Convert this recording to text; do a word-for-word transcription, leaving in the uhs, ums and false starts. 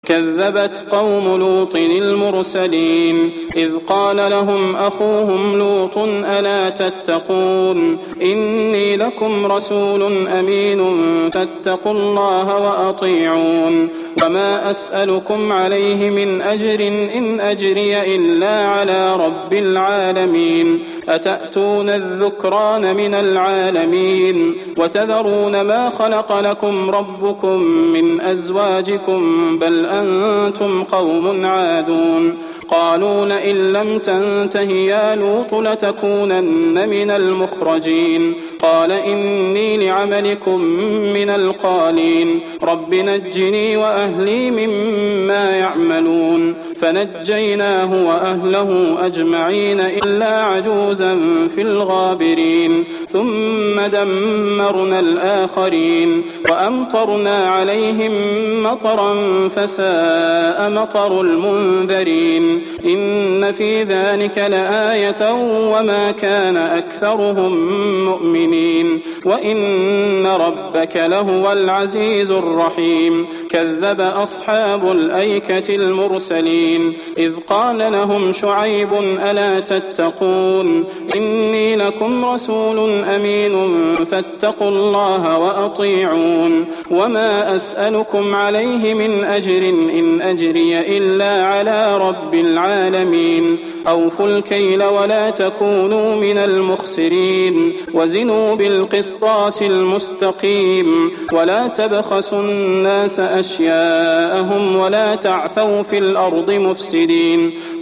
كذبت قوم لوط المرسلين إذ قال لهم أخوهم لوط ألا تتقون إني لكم رسول أمين فاتقوا الله وأطيعون وما أسألكم عليه من أجر إن أجري إلا على رب العالمين أتأتون الذكران من العالمين وتذرون ما خلق لكم ربكم من أزواجكم بل أنتم قوم عادون قالوا لئن لم تنته يا لوط لتكونن من المخرجين قال إني لعملكم من القالين رب نجني وأهلي مما يعملون فنجيناه وأهله أجمعين إلا عجوزا في الغابرين ثم دمرنا الآخرين وأمطرنا عليهم مطرا فساء مطر المنذرين إن في ذلك لآية وما كان أكثرهم مؤمنين وإن ربك لهو العزيز الرحيم كذب أصحاب الأيكة المرسلين إذ قال لهم شعيب ألا تتقون إني لكم رسول أمين فاتقوا الله وأطيعون وما أسألكم عليه من أجر إن أجري إلا على رب العالمين أوفوا الكيل ولا تكونوا من المخسرين وزنوا بالقسطاس المستقيم ولا تبخسوا الناس أشياءهم ولا تعثوا في الأرض مفسدين